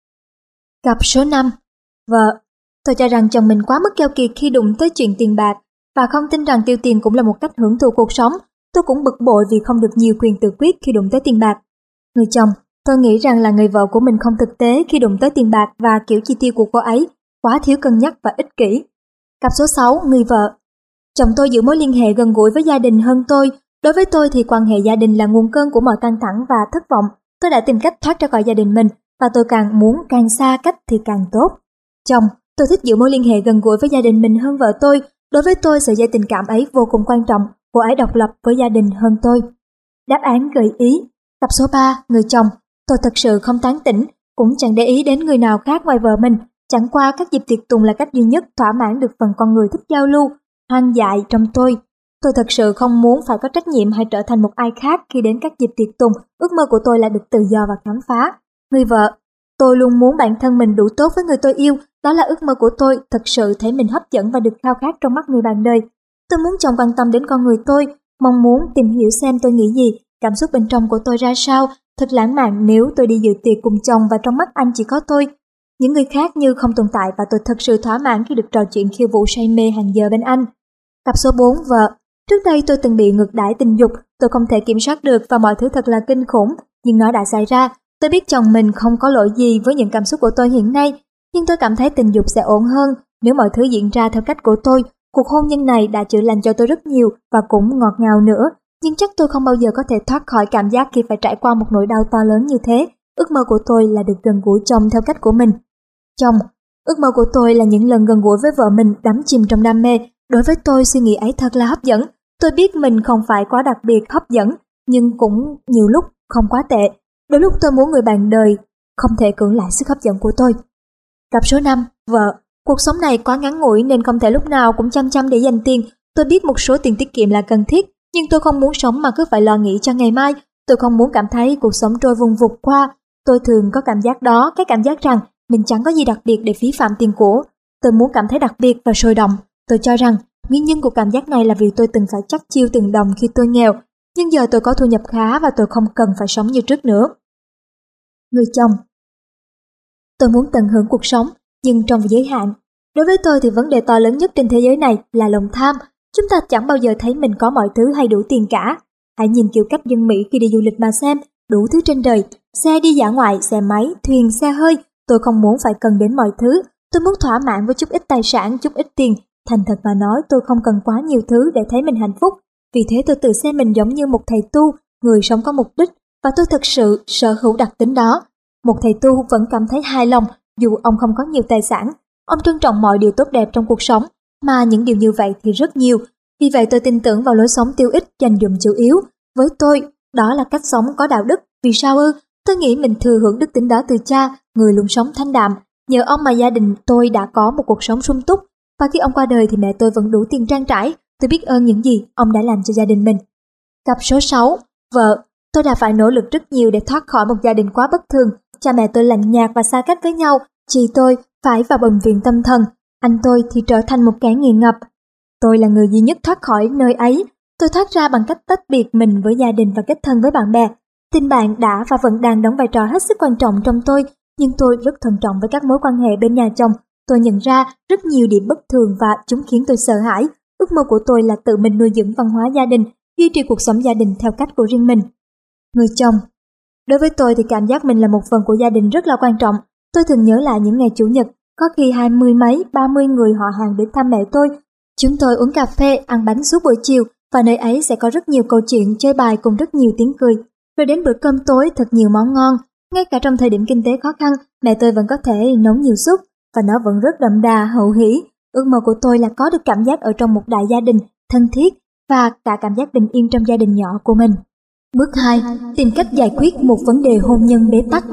Cặp số năm. Vợ. Tôi cho rằng chồng mình quá mức keo kiệt khi đụng tới chuyện tiền bạc và không tin rằng tiêu tiền cũng là một cách hưởng thụ cuộc sống. Tôi cũng bực bội vì không được nhiều quyền tự quyết khi đụng tới tiền bạc. Người chồng. Tôi nghĩ rằng là người vợ của mình không thực tế khi đụng tới tiền bạc và kiểu chi tiêu của cô ấy quá thiếu cân nhắc và ích kỷ. Cặp số sáu. Người vợ. Chồng tôi giữ mối liên hệ gần gũi với gia đình hơn tôi. Đối với tôi thì quan hệ gia đình là nguồn cơn của mọi căng thẳng và thất vọng. Tôi đã tìm cách thoát ra khỏi gia đình mình và tôi càng muốn càng xa cách thì càng tốt. Chồng. Tôi thích giữ mối liên hệ gần gũi với gia đình mình hơn vợ tôi. Đối với tôi, sợi dây tình cảm ấy vô cùng quan trọng. Cô ấy độc lập với gia đình hơn tôi. Đáp án gợi ý. Cặp số ba. Người chồng. Tôi thật sự không tán tỉnh, cũng chẳng để ý đến người nào khác ngoài vợ mình. Chẳng qua các dịp tiệc tùng là cách duy nhất thỏa mãn được phần con người thích giao lưu, hoang dại trong tôi. Tôi thật sự không muốn phải có trách nhiệm hay trở thành một ai khác khi đến các dịp tiệc tùng. Ước mơ của tôi là được tự do và khám phá. Người vợ. Tôi luôn muốn bản thân mình đủ tốt với người tôi yêu. Đó là ước mơ của tôi, thật sự thấy mình hấp dẫn và được khao khát trong mắt người bạn đời. Tôi muốn chồng quan tâm đến con người tôi, mong muốn tìm hiểu xem tôi nghĩ gì, cảm xúc bên trong của tôi ra sao. Thật lãng mạn nếu tôi đi dự tiệc cùng chồng và trong mắt anh chỉ có tôi. Những người khác như không tồn tại và tôi thật sự thỏa mãn khi được trò chuyện khiêu vũ say mê hàng giờ bên anh. Cặp số bốn. Vợ. Trước đây tôi từng bị ngược đãi tình dục, tôi không thể kiểm soát được và mọi thứ thật là kinh khủng, nhưng nó đã xảy ra. Tôi biết chồng mình không có lỗi gì với những cảm xúc của tôi hiện nay, nhưng tôi cảm thấy tình dục sẽ ổn hơn nếu mọi thứ diễn ra theo cách của tôi. Cuộc hôn nhân này đã chữa lành cho tôi rất nhiều và cũng ngọt ngào nữa, nhưng chắc tôi không bao giờ có thể thoát khỏi cảm giác khi phải trải qua một nỗi đau to lớn như thế. Ước mơ của tôi là được gần gũi chồng theo cách của mình. Chồng. Ước mơ của tôi là những lần gần gũi với vợ mình đắm chìm trong đam mê. Đối với tôi, suy nghĩ ấy thật là hấp dẫn. Tôi biết mình không phải quá đặc biệt hấp dẫn, nhưng cũng nhiều lúc không quá tệ. Đôi lúc tôi muốn người bạn đời không thể cưỡng lại sức hấp dẫn của tôi. Cặp số năm. Vợ. Cuộc sống này quá ngắn ngủi nên không thể lúc nào cũng chăm chăm để dành tiền. Tôi biết một số tiền tiết kiệm là cần thiết, nhưng tôi không muốn sống mà cứ phải lo nghĩ cho ngày mai. Tôi không muốn cảm thấy cuộc sống trôi vùng vụt qua. Tôi thường có cảm giác đó, cái cảm giác rằng mình chẳng có gì đặc biệt để phí phạm tiền của. Tôi muốn cảm thấy đặc biệt và sôi động. Tôi cho rằng nguyên nhân của cảm giác này là vì tôi từng phải chắt chiu từng đồng khi tôi nghèo, nhưng giờ tôi có thu nhập khá và tôi không cần phải sống như trước nữa. Người chồng. Tôi muốn tận hưởng cuộc sống, nhưng trong giới hạn. Đối với tôi thì vấn đề to lớn nhất trên thế giới này là lòng tham. Chúng ta chẳng bao giờ thấy mình có mọi thứ hay đủ tiền cả. Hãy nhìn kiểu cách dân Mỹ khi đi du lịch mà xem, đủ thứ trên đời, xe đi dã ngoại, xe máy, thuyền, xe hơi. Tôi không muốn phải cần đến mọi thứ. Tôi muốn thỏa mãn với chút ít tài sản, chút ít tiền. Thành thật mà nói, tôi không cần quá nhiều thứ để thấy mình hạnh phúc. Vì thế tôi tự xem mình giống như một thầy tu, người sống có mục đích, và tôi thực sự sở hữu đặc tính đó. Một thầy tu vẫn cảm thấy hài lòng dù ông không có nhiều tài sản. Ông trân trọng mọi điều tốt đẹp trong cuộc sống, mà những điều như vậy thì rất nhiều. Vì vậy tôi tin tưởng vào lối sống tiêu ít, dành dụm chủ yếu. Với tôi, đó là cách sống có đạo đức. Vì sao ư? Tôi nghĩ mình thừa hưởng đức tính đó từ cha, người luôn sống thanh đạm. Nhờ ông mà gia đình tôi đã có một cuộc sống sung túc. Và khi ông qua đời thì mẹ tôi vẫn đủ tiền trang trải. Tôi biết ơn những gì ông đã làm cho gia đình mình. Cặp số sáu. Vợ. Tôi đã phải nỗ lực rất nhiều để thoát khỏi một gia đình quá bất thường. Cha mẹ tôi lạnh nhạt và xa cách với nhau. Chị tôi phải vào bệnh viện tâm thần. Anh tôi thì trở thành một kẻ nghiện ngập. Tôi là người duy nhất thoát khỏi nơi ấy. Tôi thoát ra bằng cách tách biệt mình với gia đình và kết thân với bạn bè. Tình bạn đã và vẫn đang đóng vai trò hết sức quan trọng trong tôi, nhưng tôi rất thận trọng với các mối quan hệ bên nhà chồng. Tôi nhận ra rất nhiều điểm bất thường và chúng khiến tôi sợ hãi. Ước mơ của tôi là tự mình nuôi dưỡng văn hóa gia đình, duy trì cuộc sống gia đình theo cách của riêng mình. Người chồng. Đối với tôi thì cảm giác mình là một phần của gia đình rất là quan trọng. Tôi thường nhớ lại những ngày Chủ nhật, có khi hai mươi mấy, ba mươi người họ hàng đến thăm mẹ tôi. Chúng tôi uống cà phê, ăn bánh suốt buổi chiều, và nơi ấy sẽ có rất nhiều câu chuyện, chơi bài cùng rất nhiều tiếng cười. Rồi đến bữa cơm tối thật nhiều món ngon. Ngay cả trong thời điểm kinh tế khó khăn, mẹ tôi vẫn có thể nấu nhiều súp, và nó vẫn rất đậm đà, hậu hỷ. Ước mơ của tôi là có được cảm giác ở trong một đại gia đình thân thiết và cả cảm giác bình yên trong gia đình nhỏ của mình. Bước hai. Tìm cách giải quyết một vấn đề hôn nhân bế tắc.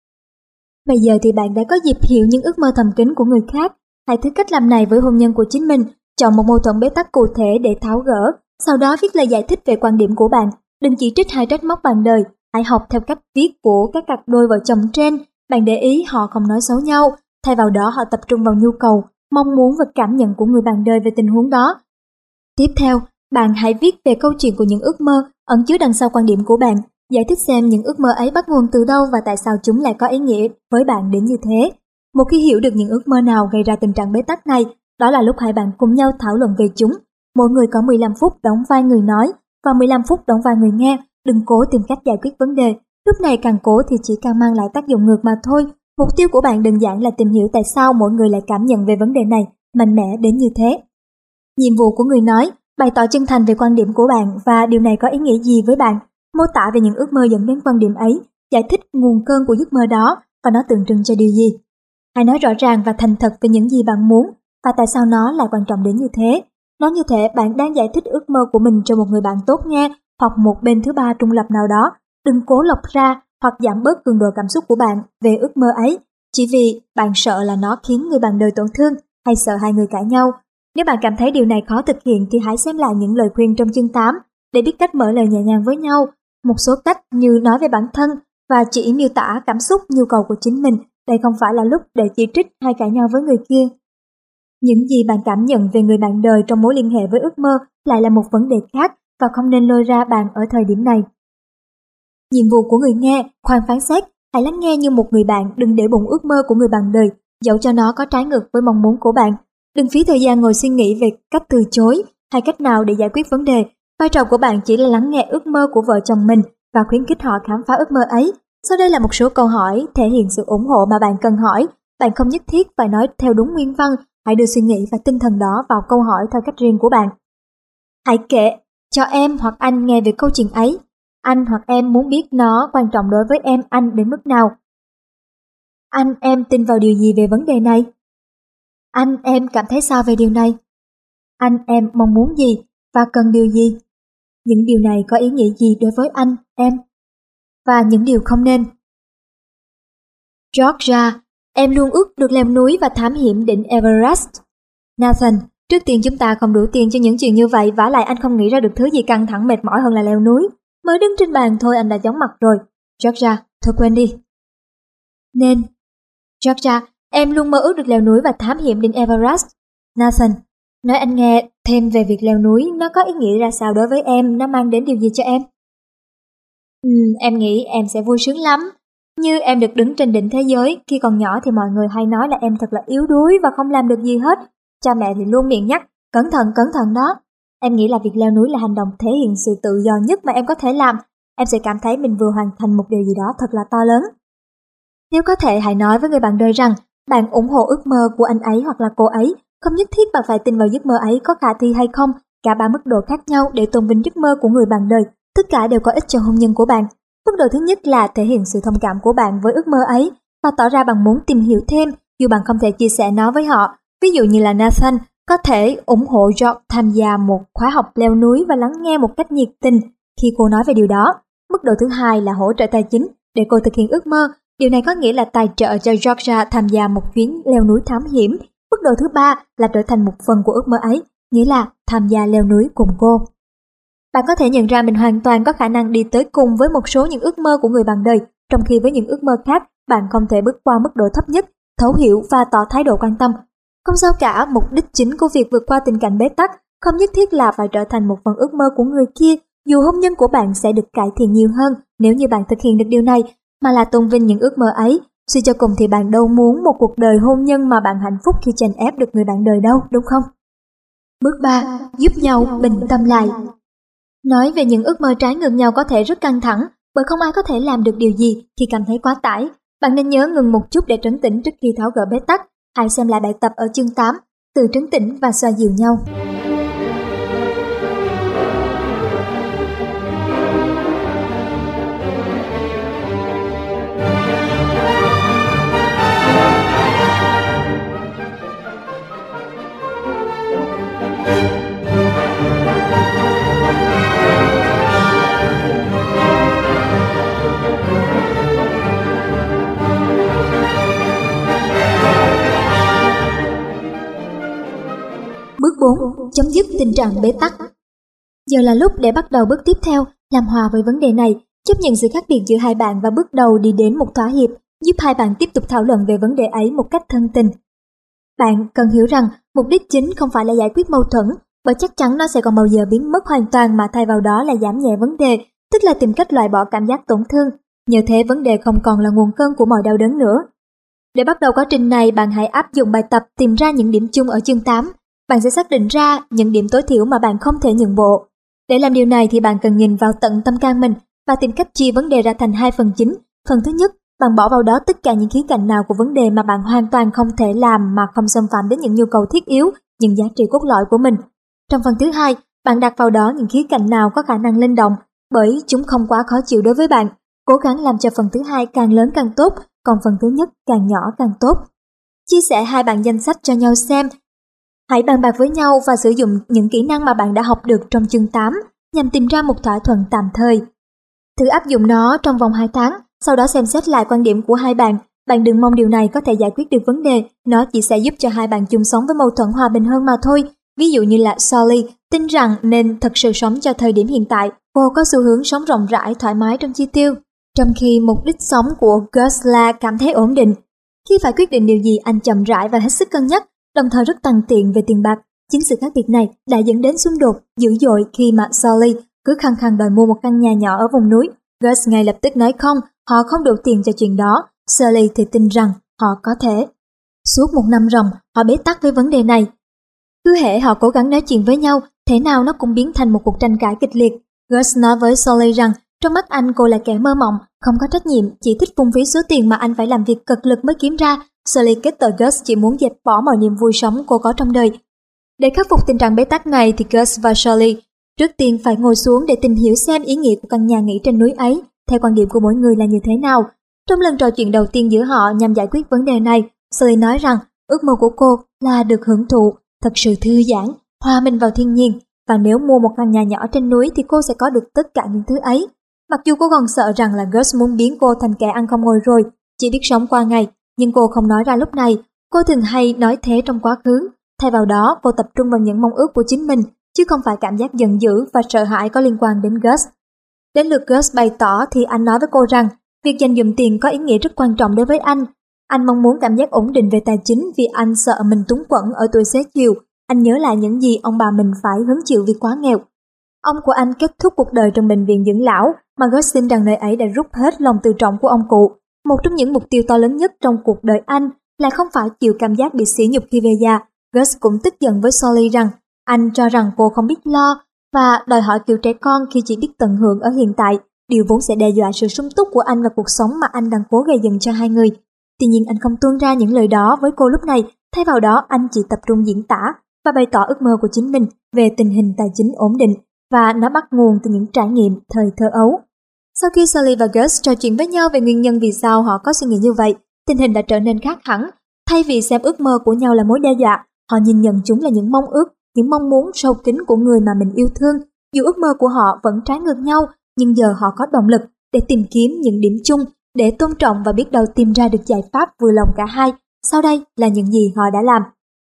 Bây giờ thì bạn đã có dịp hiểu những ước mơ thầm kín của người khác. Hãy thử cách làm này với hôn nhân của chính mình. Chọn một mâu thuẫn bế tắc cụ thể để tháo gỡ. Sau đó viết lời giải thích về quan điểm của bạn. Đừng chỉ trích hay trách móc bạn đời. Hãy học theo cách viết của các cặp đôi vợ chồng trên. Bạn để ý họ không nói xấu nhau. Thay vào đó họ tập trung vào nhu cầu, mong muốn và cảm nhận của người bạn đời về tình huống đó. Tiếp theo, bạn hãy viết về câu chuyện của những ước mơ ẩn chứa đằng sau quan điểm của bạn. Giải thích xem những ước mơ ấy bắt nguồn từ đâu và tại sao chúng lại có ý nghĩa với bạn đến như thế. Một khi hiểu được những ước mơ nào gây ra tình trạng bế tắc này, đó là lúc hai bạn cùng nhau thảo luận về chúng. Mỗi người có mười lăm phút đóng vai người nói và mười lăm phút đóng vai người nghe. Đừng cố tìm cách giải quyết vấn đề. Lúc này càng cố thì chỉ càng mang lại tác dụng ngược mà thôi. Mục tiêu của bạn đơn giản là tìm hiểu tại sao mỗi người lại cảm nhận về vấn đề này mạnh mẽ đến như thế. Nhiệm vụ của người nói: bày tỏ chân thành về quan điểm của bạn và điều này có ý nghĩa gì với bạn. Mô tả về những ước mơ dẫn đến quan điểm ấy, giải thích nguồn cơn của giấc mơ đó và nó tượng trưng cho điều gì. Hãy nói rõ ràng và thành thật về những gì bạn muốn và tại sao nó lại quan trọng đến như thế. Nói như thế bạn đang giải thích ước mơ của mình cho một người bạn tốt nghe hoặc một bên thứ ba trung lập nào đó. Đừng cố lọc ra hoặc giảm bớt cường độ cảm xúc của bạn về ước mơ ấy chỉ vì bạn sợ là nó khiến người bạn đời tổn thương hay sợ hai người cãi nhau. Nếu bạn cảm thấy điều này khó thực hiện thì hãy xem lại những lời khuyên trong chương tám để biết cách mở lời nhẹ nhàng với nhau. Một số cách như nói về bản thân và chỉ miêu tả cảm xúc, nhu cầu của chính mình. Đây không phải là lúc để chỉ trích hay cãi nhau với người kia. Những gì bạn cảm nhận về người bạn đời trong mối liên hệ với ước mơ lại là một vấn đề khác và không nên lôi ra bàn ở thời điểm này. Nhiệm vụ của người nghe: khoan phán xét, hãy lắng nghe như một người bạn, đừng để bụng ước mơ của người bạn đời, dẫu cho nó có trái ngược với mong muốn của bạn. Đừng phí thời gian ngồi suy nghĩ về cách từ chối hay cách nào để giải quyết vấn đề. Vai trò của bạn chỉ là lắng nghe ước mơ của vợ chồng mình và khuyến khích họ khám phá ước mơ ấy. Sau đây là một số câu hỏi thể hiện sự ủng hộ mà bạn cần hỏi. Bạn không nhất thiết phải nói theo đúng nguyên văn, hãy đưa suy nghĩ và tinh thần đó vào câu hỏi theo cách riêng của bạn. Hãy kể cho em hoặc anh nghe về câu chuyện ấy. Anh hoặc em muốn biết nó quan trọng đối với em anh đến mức nào. Anh em tin vào điều gì về vấn đề này? Anh em cảm thấy sao về điều này? Anh em mong muốn gì và cần điều gì? Những điều này có ý nghĩa gì đối với anh, em? Và những điều không nên. Georgia, em luôn ước được leo núi và thám hiểm đỉnh Everest. Nathan, trước tiên chúng ta không đủ tiền cho những chuyện như vậy, vả lại anh không nghĩ ra được thứ gì căng thẳng mệt mỏi hơn là leo núi. Mới đứng trên bàn thôi anh đã chóng mặt rồi. Georgia, thôi quên đi. Nên. Georgia, em luôn mơ ước được leo núi và thám hiểm đỉnh Everest. Nathan, nói anh nghe thêm về việc leo núi, nó có ý nghĩa ra sao đối với em, nó mang đến điều gì cho em? Ừ, em nghĩ em sẽ vui sướng lắm. Như em được đứng trên đỉnh thế giới, khi còn nhỏ thì mọi người hay nói là em thật là yếu đuối và không làm được gì hết. Cha mẹ thì luôn miệng nhắc, cẩn thận cẩn thận đó. Em nghĩ là việc leo núi là hành động thể hiện sự tự do nhất mà em có thể làm. Em sẽ cảm thấy mình vừa hoàn thành một điều gì đó thật là to lớn. Nếu có thể hãy nói với người bạn đời rằng bạn ủng hộ ước mơ của anh ấy hoặc là cô ấy. Không nhất thiết bạn phải tin vào giấc mơ ấy có khả thi hay không, cả ba mức độ khác nhau để tôn vinh giấc mơ của người bạn đời. Tất cả đều có ích cho hôn nhân của bạn. Mức độ thứ nhất là thể hiện sự thông cảm của bạn với ước mơ ấy và tỏ ra bạn muốn tìm hiểu thêm dù bạn không thể chia sẻ nó với họ. Ví dụ như là Nathan có thể ủng hộ George tham gia một khóa học leo núi và lắng nghe một cách nhiệt tình khi cô nói về điều đó. Mức độ thứ hai là hỗ trợ tài chính để cô thực hiện ước mơ. Điều này có nghĩa là tài trợ cho Georgia tham gia một chuyến leo núi thám hiểm. Mức độ thứ ba là trở thành một phần của ước mơ ấy, nghĩa là tham gia leo núi cùng cô. Bạn có thể nhận ra mình hoàn toàn có khả năng đi tới cùng với một số những ước mơ của người bạn đời, trong khi với những ước mơ khác, bạn không thể bước qua mức độ thấp nhất, thấu hiểu và tỏ thái độ quan tâm. Không sao cả, mục đích chính của việc vượt qua tình cảnh bế tắc không nhất thiết là phải trở thành một phần ước mơ của người kia, dù hôn nhân của bạn sẽ được cải thiện nhiều hơn nếu như bạn thực hiện được điều này, mà là tôn vinh những ước mơ ấy. Suy cho cùng thì bạn đâu muốn một cuộc đời hôn nhân mà bạn hạnh phúc khi chèn ép được người bạn đời đâu, đúng không? Bước ba. Giúp nhau bình tâm lại. Nói về những ước mơ trái ngược nhau có thể rất căng thẳng, bởi không ai có thể làm được điều gì khi cảm thấy quá tải. Bạn nên nhớ ngừng một chút để trấn tĩnh trước khi tháo gỡ bế tắc. Hãy xem lại bài tập ở chương tám, từ trấn tĩnh và xoa dịu nhau. chấm dứt tình trạng bế tắc. Giờ là lúc để bắt đầu bước tiếp theo, làm hòa với vấn đề này, chấp nhận sự khác biệt giữa hai bạn và bước đầu đi đến một thỏa hiệp, giúp hai bạn tiếp tục thảo luận về vấn đề ấy một cách thân tình. Bạn cần hiểu rằng mục đích chính không phải là giải quyết mâu thuẫn, bởi chắc chắn nó sẽ không bao giờ biến mất hoàn toàn, mà thay vào đó là giảm nhẹ vấn đề, tức là tìm cách loại bỏ cảm giác tổn thương. Nhờ thế vấn đề không còn là nguồn cơn của mọi đau đớn nữa. Để bắt đầu quá trình này, bạn hãy áp dụng bài tập tìm ra những điểm chung ở chương tám. Bạn sẽ xác định ra những điểm tối thiểu mà bạn không thể nhượng bộ. Để làm điều này thì bạn cần nhìn vào tận tâm can mình và tìm cách chia vấn đề ra thành hai phần chính. Phần thứ nhất, bạn bỏ vào đó tất cả những khía cạnh nào của vấn đề mà bạn hoàn toàn không thể làm mà không xâm phạm đến những nhu cầu thiết yếu, những giá trị cốt lõi của mình. Trong phần thứ hai, bạn đặt vào đó những khía cạnh nào có khả năng linh động, bởi chúng không quá khó chịu đối với bạn. Cố gắng làm cho phần thứ hai càng lớn càng tốt, còn phần thứ nhất càng nhỏ càng tốt. Chia sẻ hai bản danh sách cho nhau xem. Hãy bàn bạc với nhau và sử dụng những kỹ năng mà bạn đã học được trong chương tám nhằm tìm ra một thỏa thuận tạm thời. Thử áp dụng nó trong vòng hai tháng, sau đó xem xét lại quan điểm của hai bạn. Bạn đừng mong điều này có thể giải quyết được vấn đề, nó chỉ sẽ giúp cho hai bạn chung sống với mâu thuẫn hòa bình hơn mà thôi. Ví dụ như là Sally tin rằng nên thật sự sống cho thời điểm hiện tại, cô có xu hướng sống rộng rãi, thoải mái trong chi tiêu, trong khi mục đích sống của Gus là cảm thấy ổn định. Khi phải quyết định điều gì, anh chậm rãi và hết sức cân nhắc, đồng thời rất tăng tiện về tiền bạc. Chính sự khác biệt này đã dẫn đến xung đột dữ dội khi mà Sally cứ khăng khăng đòi mua một căn nhà nhỏ ở vùng núi. Gus ngay lập tức nói không, họ không đủ tiền cho chuyện đó. Sally thì tin rằng họ có thể. Suốt một năm ròng, họ bế tắc với vấn đề này. Cứ hễ họ cố gắng nói chuyện với nhau, thế nào nó cũng biến thành một cuộc tranh cãi kịch liệt. Gus nói với Sally rằng trong mắt anh cô là kẻ mơ mộng, không có trách nhiệm, chỉ thích phung phí số tiền mà anh phải làm việc cực lực mới kiếm ra. Sally kết tội Gus chỉ muốn dẹp bỏ mọi niềm vui sống cô có trong đời. Để khắc phục tình trạng bế tắc này thì Gus và Sally trước tiên phải ngồi xuống để tìm hiểu xem ý nghĩa của căn nhà nghỉ trên núi ấy theo quan điểm của mỗi người là như thế nào. Trong lần trò chuyện đầu tiên giữa họ nhằm giải quyết vấn đề này, Sally nói rằng ước mơ của cô là được hưởng thụ, thật sự thư giãn, hòa mình vào thiên nhiên, và nếu mua một căn nhà nhỏ trên núi thì cô sẽ có được tất cả những thứ ấy. Mặc dù cô còn sợ rằng là Gus muốn biến cô thành kẻ ăn không ngồi rồi, chỉ biết sống qua ngày, nhưng cô không nói ra lúc này. Cô thường hay nói thế trong quá khứ. Thay vào đó, cô tập trung vào những mong ước của chính mình, chứ không phải cảm giác giận dữ và sợ hãi có liên quan đến Gus. Đến lượt Gus bày tỏ thì anh nói với cô rằng việc dành dụm tiền có ý nghĩa rất quan trọng đối với anh. Anh mong muốn cảm giác ổn định về tài chính vì anh sợ mình túng quẫn ở tuổi xế chiều. Anh nhớ lại những gì ông bà mình phải hứng chịu vì quá nghèo. Ông của anh kết thúc cuộc đời trong bệnh viện dưỡng lão, mà Gus tin rằng nơi ấy đã rút hết lòng tự trọng của ông cụ. Một trong những mục tiêu to lớn nhất trong cuộc đời anh là không phải chịu cảm giác bị sỉ nhục khi về già. Gus cũng tức giận với Sally rằng anh cho rằng cô không biết lo và đòi hỏi kiểu trẻ con khi chỉ biết tận hưởng ở hiện tại, điều vốn sẽ đe dọa sự sung túc của anh và cuộc sống mà anh đang cố gây dựng cho hai người. Tuy nhiên anh không tuôn ra những lời đó với cô lúc này, thay vào đó anh chỉ tập trung diễn tả và bày tỏ ước mơ của chính mình về tình hình tài chính ổn định, và nó bắt nguồn từ những trải nghiệm thời thơ ấu. Sau khi Sally và Gus trò chuyện với nhau về nguyên nhân vì sao họ có suy nghĩ như vậy, tình hình đã trở nên khác hẳn. Thay vì xem ước mơ của nhau là mối đe dọa, họ nhìn nhận chúng là những mong ước, những mong muốn sâu kín của người mà mình yêu thương. Dù ước mơ của họ vẫn trái ngược nhau, nhưng giờ họ có động lực để tìm kiếm những điểm chung, để tôn trọng và biết đâu tìm ra được giải pháp vừa lòng cả hai. Sau đây là những gì họ đã làm.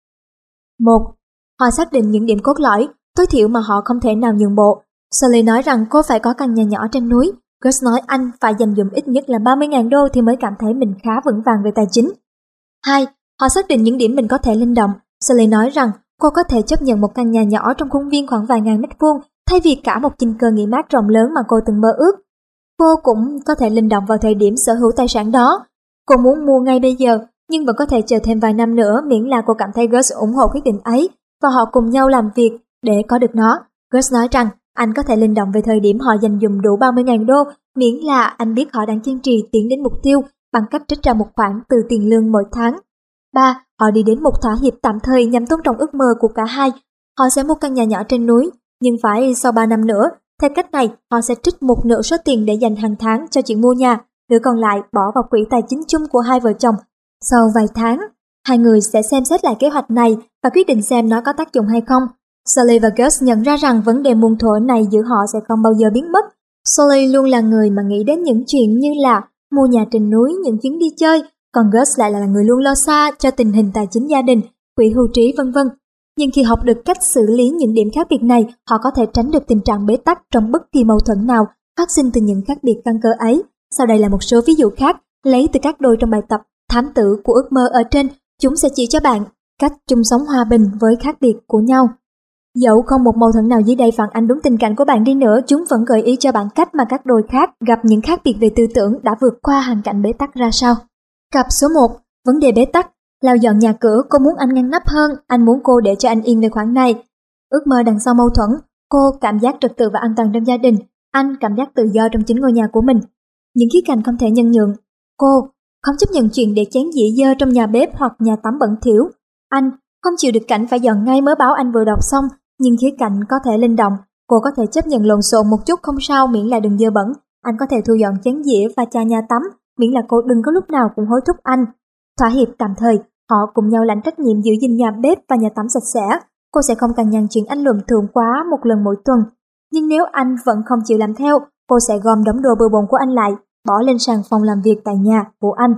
một. Họ xác định những điểm cốt lõi, tối thiểu mà họ không thể nào nhượng bộ. Sally nói rằng cô phải có căn nhà nhỏ trên núi. Gus nói anh phải dành dụm ít nhất là ba mươi nghìn đô thì mới cảm thấy mình khá vững vàng về tài chính. hai. Họ xác định những điểm mình có thể linh động. Sally nói rằng cô có thể chấp nhận một căn nhà nhỏ trong khuôn viên khoảng vài ngàn mét vuông thay vì cả một dinh cơ nghỉ mát rộng lớn mà cô từng mơ ước. Cô cũng có thể linh động vào thời điểm sở hữu tài sản đó. Cô muốn mua ngay bây giờ, nhưng vẫn có thể chờ thêm vài năm nữa, miễn là cô cảm thấy Gus ủng hộ quyết định ấy và họ cùng nhau làm việc để có được nó. Gus nói rằng anh có thể linh động về thời điểm họ dành dụm đủ ba mươi nghìn đô, miễn là anh biết họ đang kiên trì tiến đến mục tiêu bằng cách trích ra một khoản từ tiền lương mỗi tháng. ba. Họ đi đến một thỏa hiệp tạm thời nhằm tôn trọng ước mơ của cả hai. Họ sẽ mua căn nhà nhỏ trên núi, nhưng phải sau ba năm nữa. Theo cách này, họ sẽ trích một nửa số tiền để dành hàng tháng cho chuyện mua nhà, nửa còn lại bỏ vào quỹ tài chính chung của hai vợ chồng. Sau vài tháng, hai người sẽ xem xét lại kế hoạch này và quyết định xem nó có tác dụng hay không. Sally và Gus nhận ra rằng vấn đề muôn thuở này giữa họ sẽ không bao giờ biến mất. Sally luôn là người mà nghĩ đến những chuyện như là mua nhà trên núi, những chuyến đi chơi, còn Gus lại là người luôn lo xa cho tình hình tài chính gia đình, quỹ hưu trí vân vân. Nhưng khi học được cách xử lý những điểm khác biệt này, họ có thể tránh được tình trạng bế tắc trong bất kỳ mâu thuẫn nào phát sinh từ những khác biệt căn cơ ấy. Sau đây là một số ví dụ khác, lấy từ các đôi trong bài tập Thám tử của ước mơ ở trên. Chúng sẽ chỉ cho bạn cách chung sống hòa bình với khác biệt của nhau. Dẫu không một mâu thuẫn nào dưới đây phản ánh đúng tình cảnh của bạn đi nữa, chúng vẫn gợi ý cho bạn cách mà các đôi khác gặp những khác biệt về tư tưởng đã vượt qua hoàn cảnh bế tắc ra sao. Cặp số một, vấn đề bế tắc. Lau dọn nhà cửa, cô muốn anh ngăn nắp hơn, anh muốn cô để cho anh yên về khoản này. Ước mơ đằng sau mâu thuẫn, cô cảm giác trật tự và an toàn trong gia đình, anh cảm giác tự do trong chính ngôi nhà của mình. Những khía cạnh không thể nhân nhượng, cô không chấp nhận chuyện để chén dĩa dơ trong nhà bếp hoặc nhà tắm bẩn thỉu. Anh không chịu được cảnh phải dọn ngay mớ báo anh vừa đọc xong, nhưng khía cạnh có thể linh động, cô có thể chấp nhận lộn xộn một chút không sao miễn là đừng dơ bẩn. Anh có thể thu dọn chén dĩa và chà nhà tắm, miễn là cô đừng có lúc nào cũng hối thúc anh. Thỏa hiệp tạm thời, họ cùng nhau lãnh trách nhiệm giữ gìn nhà bếp và nhà tắm sạch sẽ. Cô sẽ không cằn nhằn chuyện anh luận thưởng quá một lần mỗi tuần. Nhưng nếu anh vẫn không chịu làm theo, cô sẽ gom đống đồ bừa bộn của anh lại, bỏ lên sàn phòng làm việc tại nhà của anh.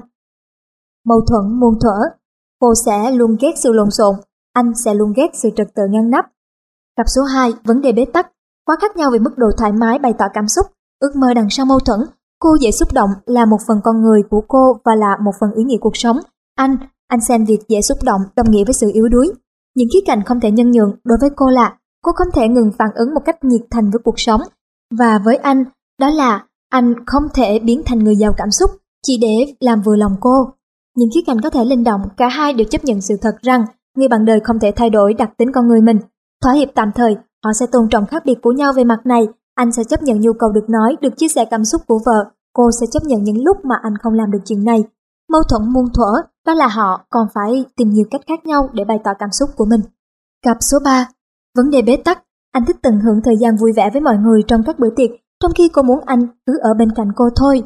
Mâu thuẫn muôn thuở, cô sẽ luôn ghét sự lộn xộn, anh sẽ luôn ghét sự trật tự ngăn nắp. Cặp số hai, vấn đề bế tắc. Quá khác nhau về mức độ thoải mái bày tỏ cảm xúc, ước mơ đằng sau mâu thuẫn. Cô dễ xúc động là một phần con người của cô và là một phần ý nghĩa cuộc sống. Anh, anh xem việc dễ xúc động đồng nghĩa với sự yếu đuối. Những khía cạnh không thể nhân nhượng đối với cô là cô không thể ngừng phản ứng một cách nhiệt thành với cuộc sống. Và với anh, đó là anh không thể biến thành người giàu cảm xúc chỉ để làm vừa lòng cô. Những khía cạnh có thể linh động, cả hai đều chấp nhận sự thật rằng người bạn đời không thể thay đổi đặc tính con người mình. Thỏa hiệp tạm thời, họ sẽ tôn trọng khác biệt của nhau về mặt này. Anh sẽ chấp nhận nhu cầu được nói, được chia sẻ cảm xúc của vợ. Cô sẽ chấp nhận những lúc mà anh không làm được chuyện này. Mâu thuẫn muôn thuở, đó là họ còn phải tìm nhiều cách khác nhau để bày tỏ cảm xúc của mình. Cặp số ba, vấn đề bế tắc. Anh thích tận hưởng thời gian vui vẻ với mọi người trong các bữa tiệc, trong khi cô muốn anh cứ ở bên cạnh cô thôi.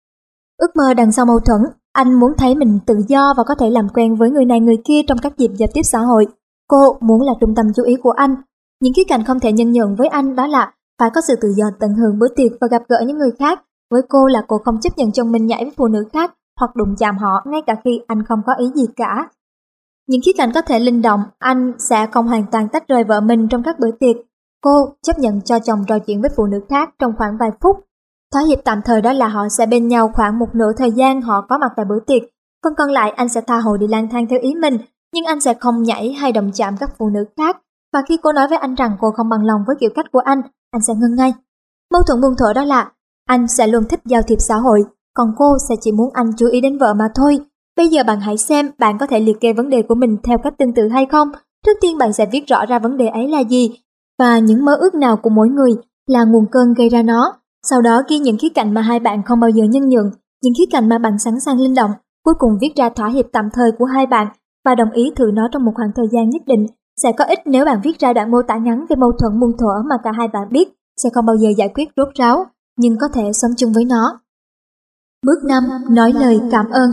Ước mơ đằng sau mâu thuẫn, anh muốn thấy mình tự do và có thể làm quen với người này người kia trong các dịp giao tiếp xã hội. Cô muốn là trung tâm chú ý của anh. Những khía cạnh không thể nhân nhượng với anh đó là phải có sự tự do tận hưởng bữa tiệc và gặp gỡ những người khác. Với cô là cô không chấp nhận chồng mình nhảy với phụ nữ khác hoặc đụng chạm họ ngay cả khi anh không có ý gì cả. Những khía cạnh có thể linh động, anh sẽ không hoàn toàn tách rời vợ mình trong các bữa tiệc. Cô chấp nhận cho chồng trò chuyện với phụ nữ khác trong khoảng vài phút. Thỏa hiệp tạm thời đó là họ sẽ bên nhau khoảng một nửa thời gian họ có mặt tại bữa tiệc. Phần còn lại anh sẽ tha hồ đi lang thang theo ý mình, nhưng anh sẽ không nhảy hay động chạm các phụ nữ khác. Và khi cô nói với anh rằng cô không bằng lòng với kiểu cách của anh, anh sẽ ngưng ngay. Mâu thuẫn muôn thuở đó là anh sẽ luôn thích giao thiệp xã hội, còn cô sẽ chỉ muốn anh chú ý đến vợ mà thôi. Bây giờ bạn hãy xem bạn có thể liệt kê vấn đề của mình theo cách tương tự hay không. Trước tiên bạn sẽ viết rõ ra vấn đề ấy là gì và những mơ ước nào của mỗi người là nguồn cơn gây ra nó. Sau đó ghi những khía cạnh mà hai bạn không bao giờ nhân nhượng, những khía cạnh mà bạn sẵn sàng linh động. Cuối cùng viết ra thỏa hiệp tạm thời của hai bạn và đồng ý thử nó trong một khoảng thời gian nhất định. Sẽ có ích nếu bạn viết ra đoạn mô tả ngắn về mâu thuẫn muôn thuở mà cả hai bạn biết sẽ không bao giờ giải quyết rốt ráo, nhưng có thể sống chung với nó. Bước năm. Nói lời cảm ơn.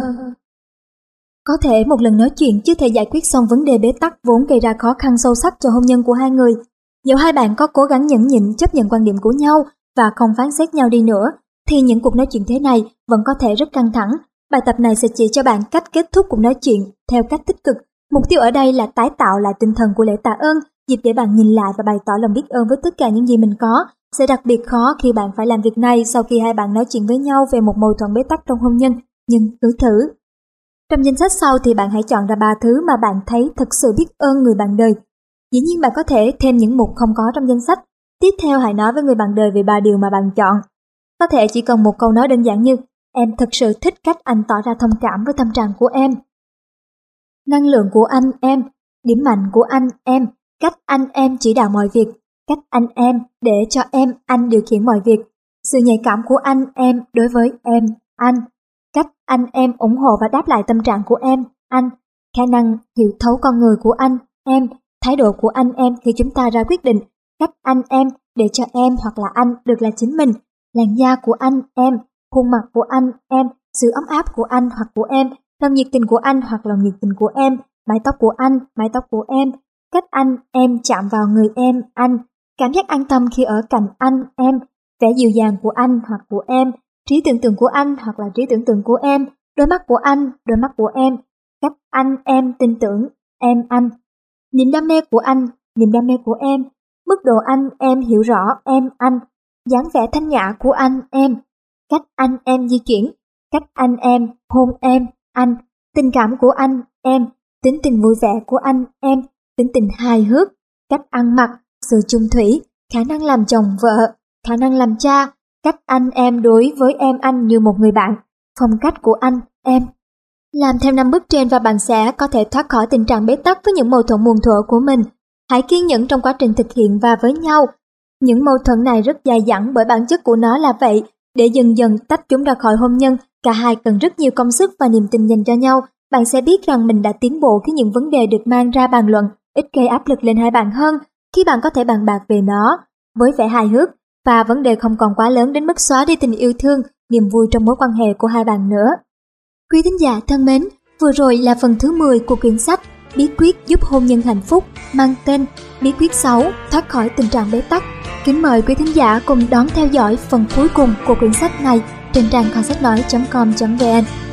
Có thể một lần nói chuyện chưa thể giải quyết xong vấn đề bế tắc vốn gây ra khó khăn sâu sắc cho hôn nhân của hai người. Dẫu hai bạn có cố gắng nhẫn nhịn chấp nhận quan điểm của nhau và không phán xét nhau đi nữa, thì những cuộc nói chuyện thế này vẫn có thể rất căng thẳng. Bài tập này sẽ chỉ cho bạn cách kết thúc cuộc nói chuyện theo cách tích cực. Mục tiêu ở đây là tái tạo lại tinh thần của lễ tạ ơn, dịp để bạn nhìn lại và bày tỏ lòng biết ơn với tất cả những gì mình có. Sẽ đặc biệt khó khi bạn phải làm việc này sau khi hai bạn nói chuyện với nhau về một mâu thuẫn bế tắc trong hôn nhân, nhưng cứ thử. Trong danh sách sau thì bạn hãy chọn ra ba thứ mà bạn thấy thật sự biết ơn người bạn đời. Dĩ nhiên bạn có thể thêm những mục không có trong danh sách. Tiếp theo hãy nói với người bạn đời về ba điều mà bạn chọn. Có thể chỉ cần một câu nói đơn giản như: em thật sự thích cách anh tỏ ra thông cảm với tâm trạng của em. Năng lượng của anh em, điểm mạnh của anh em, cách anh em chỉ đạo mọi việc, cách anh em để cho em anh điều khiển mọi việc, sự nhạy cảm của anh em đối với em anh, cách anh em ủng hộ và đáp lại tâm trạng của em anh, khả năng hiểu thấu con người của anh em, thái độ của anh em khi chúng ta ra quyết định, cách anh em để cho em hoặc là anh được là chính mình, làn da của anh em, khuôn mặt của anh em, sự ấm áp của anh hoặc của em, lòng nhiệt tình của anh hoặc lòng nhiệt tình của em, mái tóc của anh, mái tóc của em, cách anh em chạm vào người em anh, cảm giác an tâm khi ở cạnh anh em, vẻ dịu dàng của anh hoặc của em, trí tưởng tượng của anh hoặc là trí tưởng tượng của em, đôi mắt của anh, đôi mắt của em, cách anh em tin tưởng em anh. Niềm đam mê của anh, niềm đam mê của em, mức độ anh, em hiểu rõ em, anh, dáng vẻ thanh nhã của anh, em, cách anh, em di chuyển, cách anh, em hôn em, anh, tình cảm của anh, em, tính tình vui vẻ của anh, em, tính tình hài hước, cách ăn mặc, sự chung thủy, khả năng làm chồng vợ, khả năng làm cha, cách anh, em đối với em, anh như một người bạn, phong cách của anh, em. Làm theo năm bước trên và bạn sẽ có thể thoát khỏi tình trạng bế tắc với những mâu thuẫn muôn thuở của mình. Hãy kiên nhẫn trong quá trình thực hiện và với nhau. Những mâu thuẫn này rất dài dẳng bởi bản chất của nó là vậy. Để dần dần tách chúng ra khỏi hôn nhân, cả hai cần rất nhiều công sức và niềm tin dành cho nhau. Bạn sẽ biết rằng mình đã tiến bộ khi những vấn đề được mang ra bàn luận, ít gây áp lực lên hai bạn hơn khi bạn có thể bàn bạc về nó với vẻ hài hước và vấn đề không còn quá lớn đến mức xóa đi tình yêu thương, niềm vui trong mối quan hệ của hai bạn nữa. Quý thính giả thân mến, vừa rồi là phần thứ mười của quyển sách Bí quyết giúp hôn nhân hạnh phúc mang tên Bí quyết sáu thoát khỏi tình trạng bế tắc. Kính mời quý thính giả cùng đón theo dõi phần cuối cùng của quyển sách này trên trang kho sách nói chấm com chấm vn.